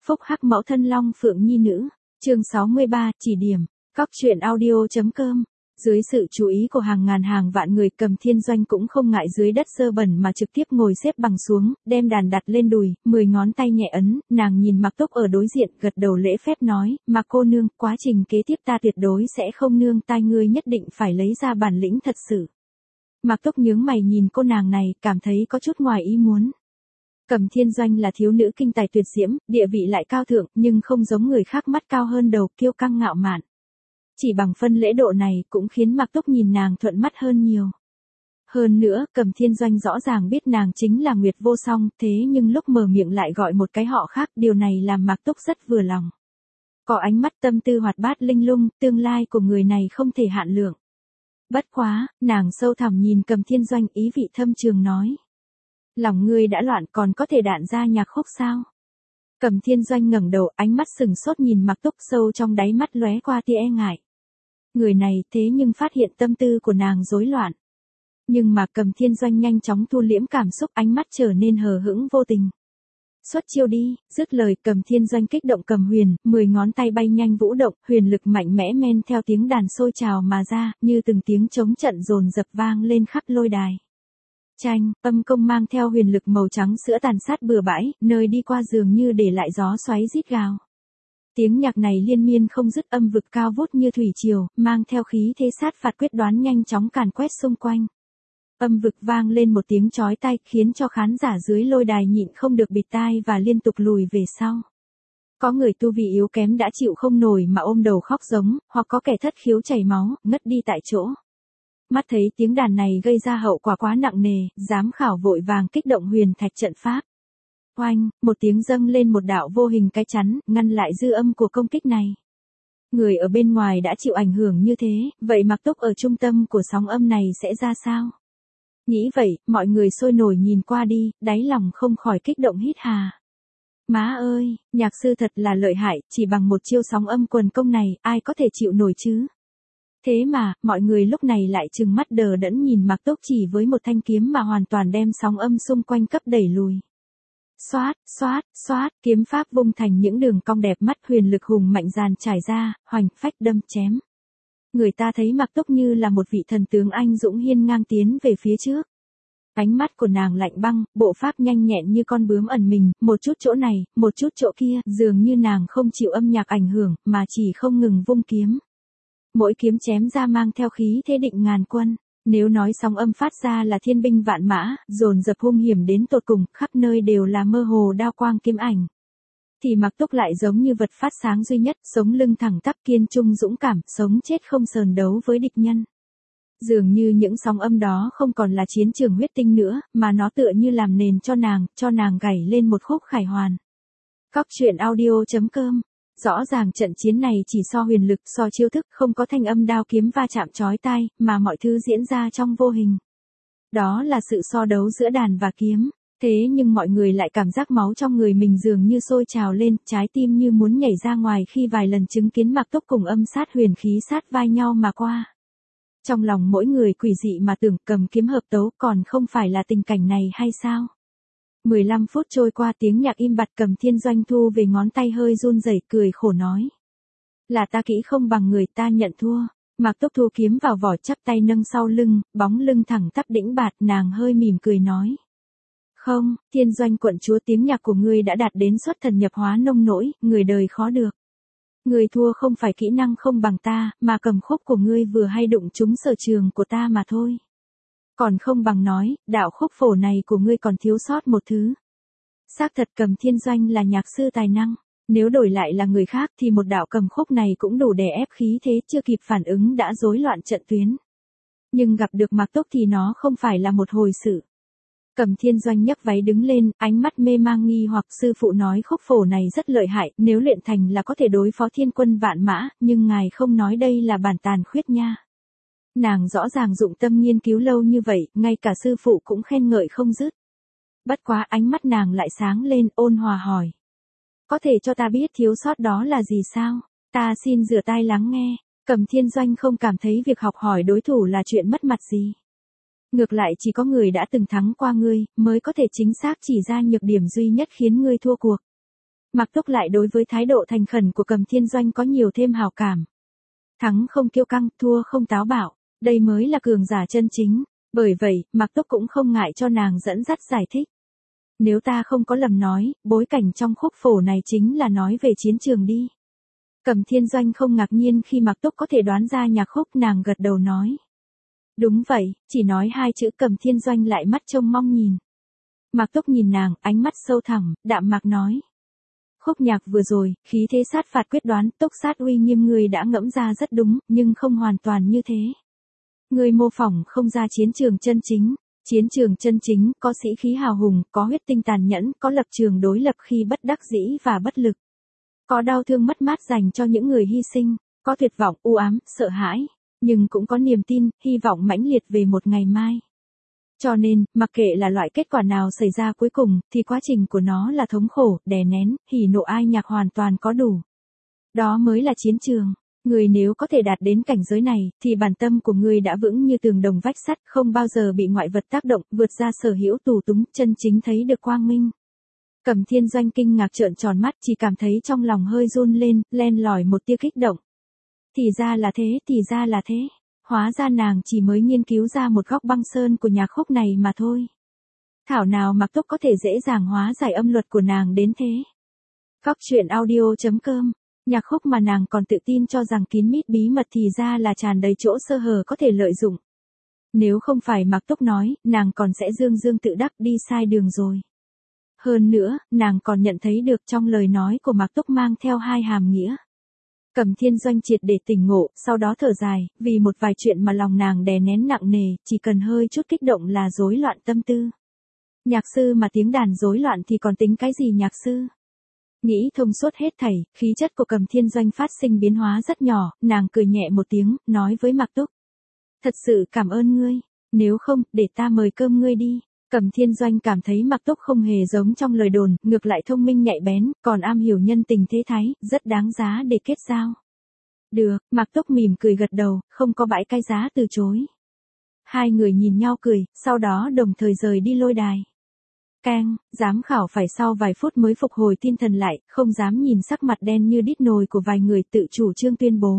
Phúc hắc mẫu thân Long Phượng Nhi nữ. Chương 63, chỉ điểm. Cóc truyện audio.com. Dưới sự chú ý của hàng ngàn hàng vạn người, Cầm Thiên Doanh cũng không ngại dưới đất sơ bẩn mà trực tiếp ngồi xếp bằng xuống, đem đàn đặt lên đùi, 10 ngón tay nhẹ ấn, nàng nhìn Mạc Túc ở đối diện, gật đầu lễ phép nói, Mạc cô nương, quá trình kế tiếp ta tuyệt đối sẽ không nương tay, ngươi nhất định phải lấy ra bản lĩnh thật sự. Mạc Túc nhướng mày nhìn cô nàng này, cảm thấy có chút ngoài ý muốn. Cầm Thiên Doanh là thiếu nữ kinh tài tuyệt diễm, địa vị lại cao thượng, nhưng không giống người khác mắt cao hơn đầu, kiêu căng ngạo mạn. Chỉ bằng phân lễ độ này cũng khiến Mạc Túc nhìn nàng thuận mắt hơn nhiều. Hơn nữa, Cầm Thiên Doanh rõ ràng biết nàng chính là Nguyệt Vô Song, thế nhưng lúc mở miệng lại gọi một cái họ khác, điều này làm Mạc Túc rất vừa lòng. Có ánh mắt tâm tư hoạt bát linh lung, tương lai của người này không thể hạn lượng. Bất quá, nàng sâu thẳm nhìn Cầm Thiên Doanh, ý vị thâm trường nói. Lòng ngươi đã loạn, còn có thể đạn ra nhạc khúc sao? Cầm Thiên Doanh ngẩng đầu, ánh mắt sừng sốt nhìn Mạc Túc, sâu trong đáy mắt lóe qua tia e ngại. Người này thế nhưng phát hiện tâm tư của nàng rối loạn. Nhưng mà Cầm Thiên Doanh nhanh chóng thu liễm cảm xúc, ánh mắt trở nên hờ hững vô tình. Xuất chiêu đi, dứt lời Cầm Thiên Doanh kích động cầm huyền, 10 ngón tay bay nhanh vũ động, huyền lực mạnh mẽ men theo tiếng đàn sôi trào mà ra, như từng tiếng trống trận dồn dập vang lên khắp lôi đài. Chanh, âm công mang theo huyền lực màu trắng sữa tàn sát bừa bãi, nơi đi qua dường như để lại gió xoáy rít gào. Tiếng nhạc này liên miên không dứt, âm vực cao vút như thủy triều, mang theo khí thế sát phạt quyết đoán nhanh chóng càn quét xung quanh. Âm vực vang lên một tiếng chói tai, khiến cho khán giả dưới lôi đài nhịn không được bịt tai và liên tục lùi về sau. Có người tu vị yếu kém đã chịu không nổi mà ôm đầu khóc giống, hoặc có kẻ thất khiếu chảy máu, ngất đi tại chỗ. Mắt thấy tiếng đàn này gây ra hậu quả quá nặng nề, giám khảo vội vàng kích động huyền thạch trận pháp. Oanh, một tiếng dâng lên một đạo vô hình cái chắn, ngăn lại dư âm của công kích này. Người ở bên ngoài đã chịu ảnh hưởng như thế, vậy Mạc Túc ở trung tâm của sóng âm này sẽ ra sao? Nghĩ vậy, mọi người sôi nổi nhìn qua đi, đáy lòng không khỏi kích động hít hà. Má ơi, nhạc sư thật là lợi hại, chỉ bằng một chiêu sóng âm quần công này, ai có thể chịu nổi chứ? Thế mà, mọi người lúc này lại trừng mắt đờ đẫn nhìn Mạc Túc chỉ với một thanh kiếm mà hoàn toàn đem sóng âm xung quanh cấp đẩy lùi. Xoát, xoát, xoát, kiếm pháp vung thành những đường cong đẹp mắt, huyền lực hùng mạnh dàn trải ra, hoành phách đâm chém. Người ta thấy Mạc Túc như là một vị thần tướng anh dũng hiên ngang tiến về phía trước. Ánh mắt của nàng lạnh băng, bộ pháp nhanh nhẹn như con bướm ẩn mình, một chút chỗ này, một chút chỗ kia, dường như nàng không chịu âm nhạc ảnh hưởng, mà chỉ không ngừng vung kiếm. Mỗi kiếm chém ra mang theo khí thế định ngàn quân. Nếu nói sóng âm phát ra là thiên binh vạn mã, dồn dập hung hiểm đến tột cùng, khắp nơi đều là mơ hồ đao quang kiếm ảnh. Thì Mạc Túc lại giống như vật phát sáng duy nhất, sống lưng thẳng tắp kiên trung dũng cảm, sống chết không sờn đấu với địch nhân. Dường như những sóng âm đó không còn là chiến trường huyết tinh nữa, mà nó tựa như làm nền cho nàng gảy lên một khúc khải hoàn. Cóc truyện audio.com. Rõ ràng trận chiến này chỉ so huyền lực, so chiêu thức, không có thanh âm đao kiếm va chạm chói tai, mà mọi thứ diễn ra trong vô hình. Đó là sự so đấu giữa đàn và kiếm. Thế nhưng mọi người lại cảm giác máu trong người mình dường như sôi trào lên, trái tim như muốn nhảy ra ngoài khi vài lần chứng kiến Mạc Túc cùng âm sát huyền khí sát vai nhau mà qua. Trong lòng mỗi người quỷ dị mà tưởng cầm kiếm hợp tấu, còn không phải là tình cảnh này hay sao? 15 phút trôi qua, tiếng nhạc im bặt, Cầm Thiên Doanh thu về ngón tay hơi run rẩy, cười khổ nói. Là ta kỹ không bằng người, ta nhận thua. Mạc Túc thu kiếm vào vỏ, chắp tay nâng sau lưng, bóng lưng thẳng tắp đĩnh bạt, nàng hơi mỉm cười nói. Không, Thiên Doanh quận chúa, tiếng nhạc của ngươi đã đạt đến xuất thần nhập hóa nông nỗi, người đời khó được. Ngươi thua không phải kỹ năng không bằng ta, mà cầm khúc của ngươi vừa hay đụng trúng sở trường của ta mà thôi. Còn không bằng nói, đạo khúc phổ này của ngươi còn thiếu sót một thứ. Xác thật Cầm Thiên Doanh là nhạc sư tài năng. Nếu đổi lại là người khác thì một đạo cầm khúc này cũng đủ đè ép khí thế, chưa kịp phản ứng đã rối loạn trận tuyến. Nhưng gặp được Mạc Túc thì nó không phải là một hồi sự. Cầm Thiên Doanh nhấc váy đứng lên, ánh mắt mê mang nghi hoặc, sư phụ nói khúc phổ này rất lợi hại, nếu luyện thành là có thể đối phó thiên quân vạn mã, nhưng ngài không nói đây là bản tàn khuyết nha. Nàng rõ ràng dụng tâm nghiên cứu lâu như vậy, ngay cả sư phụ cũng khen ngợi không dứt. Bất quá ánh mắt nàng lại sáng lên, ôn hòa hỏi. Có thể cho ta biết thiếu sót đó là gì sao? Ta xin rửa tai lắng nghe. Cầm Thiên Doanh không cảm thấy việc học hỏi đối thủ là chuyện mất mặt gì. Ngược lại chỉ có người đã từng thắng qua ngươi, mới có thể chính xác chỉ ra nhược điểm duy nhất khiến ngươi thua cuộc. Mạc Túc lại đối với thái độ thành khẩn của Cầm Thiên Doanh có nhiều thêm hảo cảm. Thắng không kiêu căng, thua không táo bạo, đây mới là cường giả chân chính. Bởi vậy, Mạc Túc cũng không ngại cho nàng dẫn dắt giải thích. Nếu ta không có lầm nói, bối cảnh trong khúc phổ này chính là nói về chiến trường đi. Cầm Thiên Doanh không ngạc nhiên khi Mạc Túc có thể đoán ra nhạc khúc, nàng gật đầu nói. Đúng vậy, chỉ nói hai chữ Cầm Thiên Doanh lại mắt trông mong nhìn. Mạc Túc nhìn nàng, ánh mắt sâu thẳm, đạm mạc nói. Khúc nhạc vừa rồi, khí thế sát phạt quyết đoán, túc sát uy nghiêm người đã ngẫm ra rất đúng, nhưng không hoàn toàn như thế. Người mô phỏng không ra chiến trường chân chính. Chiến trường chân chính, có sĩ khí hào hùng, có huyết tinh tàn nhẫn, có lập trường đối lập khi bất đắc dĩ và bất lực. Có đau thương mất mát dành cho những người hy sinh, có tuyệt vọng, u ám, sợ hãi, nhưng cũng có niềm tin, hy vọng mãnh liệt về một ngày mai. Cho nên, mặc kệ là loại kết quả nào xảy ra cuối cùng, thì quá trình của nó là thống khổ, đè nén, hỉ nộ ai nhạc hoàn toàn có đủ. Đó mới là chiến trường. Người nếu có thể đạt đến cảnh giới này, thì bản tâm của người đã vững như tường đồng vách sắt, không bao giờ bị ngoại vật tác động, vượt ra sở hữu tù túng, chân chính thấy được quang minh. Cầm Thiên Doanh kinh ngạc trợn tròn mắt, chỉ cảm thấy trong lòng hơi run lên, len lỏi một tia kích động. Thì ra là thế, thì ra là thế. Hóa ra nàng chỉ mới nghiên cứu ra một góc băng sơn của nhạc khúc này mà thôi. Thảo nào Mạc Túc có thể dễ dàng hóa giải âm luật của nàng đến thế. Góc truyện audio.com. Nhạc khúc mà nàng còn tự tin cho rằng kín mít bí mật thì ra là tràn đầy chỗ sơ hở có thể lợi dụng. Nếu không phải Mạc Túc nói, nàng còn sẽ dương dương tự đắc đi sai đường rồi. Hơn nữa, nàng còn nhận thấy được trong lời nói của Mạc Túc mang theo hai hàm nghĩa. Cầm Thiên Doanh triệt để tỉnh ngộ, sau đó thở dài, vì một vài chuyện mà lòng nàng đè nén nặng nề, chỉ cần hơi chút kích động là rối loạn tâm tư. Nhạc sư mà tiếng đàn rối loạn thì còn tính cái gì nhạc sư? Nghĩ thông suốt hết thảy, khí chất của Cầm Thiên Doanh phát sinh biến hóa rất nhỏ, nàng cười nhẹ một tiếng, nói với Mạc Túc. Thật sự cảm ơn ngươi, nếu không, để ta mời cơm ngươi đi. Cầm Thiên Doanh cảm thấy Mạc Túc không hề giống trong lời đồn, ngược lại thông minh nhạy bén, còn am hiểu nhân tình thế thái, rất đáng giá để kết giao. Được, Mạc Túc mỉm cười gật đầu, không có bãi cái giá từ chối. Hai người nhìn nhau cười, sau đó đồng thời rời đi lôi đài. Keng, giám khảo phải sau vài phút mới phục hồi tinh thần lại, không dám nhìn sắc mặt đen như đít nồi của vài người, tự chủ trương tuyên bố.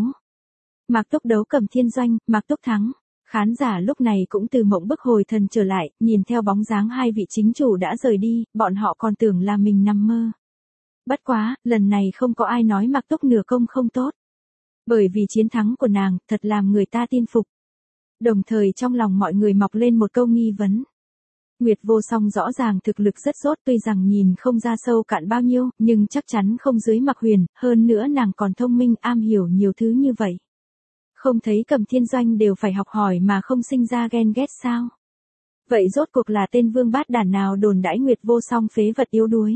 Mạc Túc đấu Cầm Thiên Doanh, Mạc Túc thắng. Khán giả lúc này cũng từ mộng bức hồi thần trở lại, nhìn theo bóng dáng hai vị chính chủ đã rời đi, bọn họ còn tưởng là mình nằm mơ. Bất quá, lần này không có ai nói Mạc Túc nửa công không tốt. Bởi vì chiến thắng của nàng, thật làm người ta tin phục. Đồng thời trong lòng mọi người mọc lên một câu nghi vấn. Nguyệt Vô Song rõ ràng thực lực rất tốt, tuy rằng nhìn không ra sâu cạn bao nhiêu, nhưng chắc chắn không dưới Mạc Huyền, hơn nữa nàng còn thông minh, am hiểu nhiều thứ như vậy. Không thấy Cầm Thiên Doanh đều phải học hỏi mà không sinh ra ghen ghét sao? Vậy rốt cuộc là tên vương bát đản nào đồn đãi Nguyệt Vô Song phế vật yếu đuối?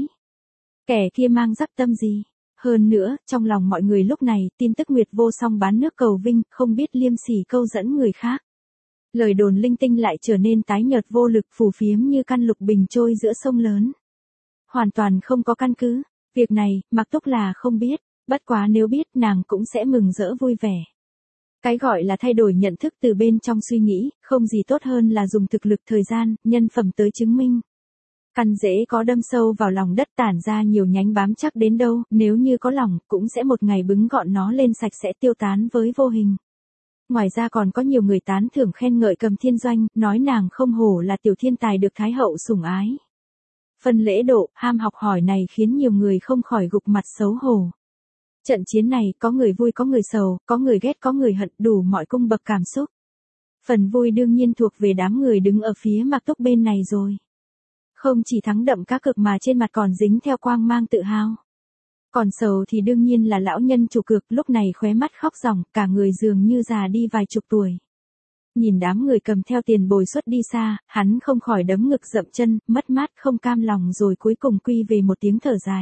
Kẻ kia mang dắp tâm gì? Hơn nữa, trong lòng mọi người lúc này, tin tức Nguyệt Vô Song bán nước cầu vinh, không biết liêm sỉ câu dẫn người khác. Lời đồn linh tinh lại trở nên tái nhợt vô lực, phù phiếm như căn lục bình trôi giữa sông lớn. Hoàn toàn không có căn cứ. Việc này, Mạc Túc là không biết, bất quá nếu biết nàng cũng sẽ mừng rỡ vui vẻ. Cái gọi là thay đổi nhận thức từ bên trong suy nghĩ, không gì tốt hơn là dùng thực lực, thời gian, nhân phẩm tới chứng minh. Căn rễ có đâm sâu vào lòng đất, tản ra nhiều nhánh bám chắc đến đâu, nếu như có lòng, cũng sẽ một ngày bứng gọn nó lên, sạch sẽ tiêu tán với vô hình. Ngoài ra còn có nhiều người tán thưởng khen ngợi Cầm Thiên Doanh, nói nàng không hổ là tiểu thiên tài được Thái hậu sủng ái. Phần lễ độ, ham học hỏi này khiến nhiều người không khỏi gục mặt xấu hổ. Trận chiến này, có người vui có người sầu, có người ghét có người hận, đủ mọi cung bậc cảm xúc. Phần vui đương nhiên thuộc về đám người đứng ở phía Mạc Túc bên này rồi. Không chỉ thắng đậm cá cược mà trên mặt còn dính theo quang mang tự hào. Còn sầu thì đương nhiên là lão nhân chủ cược, lúc này khóe mắt khóc ròng, cả người dường như già đi vài chục tuổi. Nhìn đám người cầm theo tiền bồi suất đi xa, hắn không khỏi đấm ngực dậm chân, mất mát không cam lòng rồi cuối cùng quy về một tiếng thở dài.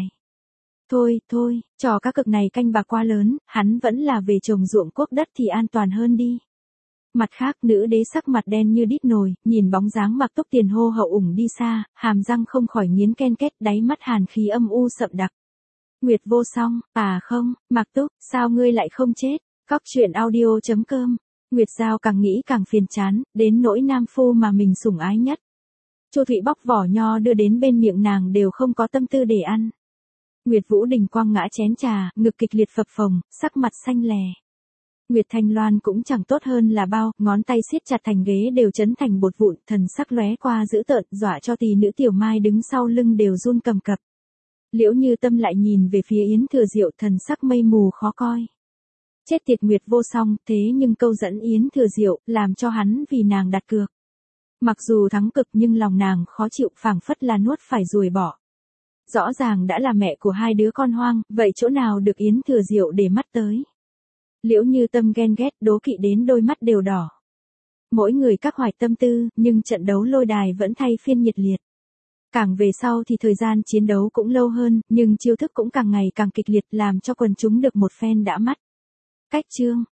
Thôi, trò cá cược này canh bạc quá lớn, hắn vẫn là về trồng ruộng quốc đất thì an toàn hơn đi. Mặt khác, nữ đế sắc mặt đen như đít nồi, nhìn bóng dáng Mạc Túc tiền hô hậu ủng đi xa, hàm răng không khỏi nghiến ken két, đáy mắt hàn khí âm u sậm đặc. Nguyệt Vô Song, à không, Mạc Túc, sao ngươi lại không chết? Góc truyện audio.com. Nguyệt Giao càng nghĩ càng phiền chán, đến nỗi nam phu mà mình sủng ái nhất. Chu Thụy bóc vỏ nho đưa đến bên miệng nàng đều không có tâm tư để ăn. Nguyệt Vũ Đình quăng ngã chén trà, ngực kịch liệt phập phồng, sắc mặt xanh lè. Nguyệt Thanh Loan cũng chẳng tốt hơn là bao, ngón tay siết chặt thành ghế đều chấn thành bột vụn, thần sắc lóe qua dữ tợn, dọa cho tỷ nữ Tiểu Mai đứng sau lưng đều run cầm cập. Liễu Như Tâm lại nhìn về phía Yến Thừa Diệu, thần sắc mây mù khó coi. Chết tiệt Nguyệt Vô Song, thế nhưng câu dẫn Yến Thừa Diệu, làm cho hắn vì nàng đặt cược. Mặc dù thắng cực nhưng lòng nàng khó chịu, phảng phất là nuốt phải ruồi bỏ. Rõ ràng đã là mẹ của hai đứa con hoang, vậy chỗ nào được Yến Thừa Diệu để mắt tới. Liễu Như Tâm ghen ghét, đố kỵ đến đôi mắt đều đỏ. Mỗi người các hoài tâm tư, nhưng trận đấu lôi đài vẫn thay phiên nhiệt liệt. Càng về sau thì thời gian chiến đấu cũng lâu hơn, nhưng chiêu thức cũng càng ngày càng kịch liệt, làm cho quần chúng được một phen đã mắt. Cách chương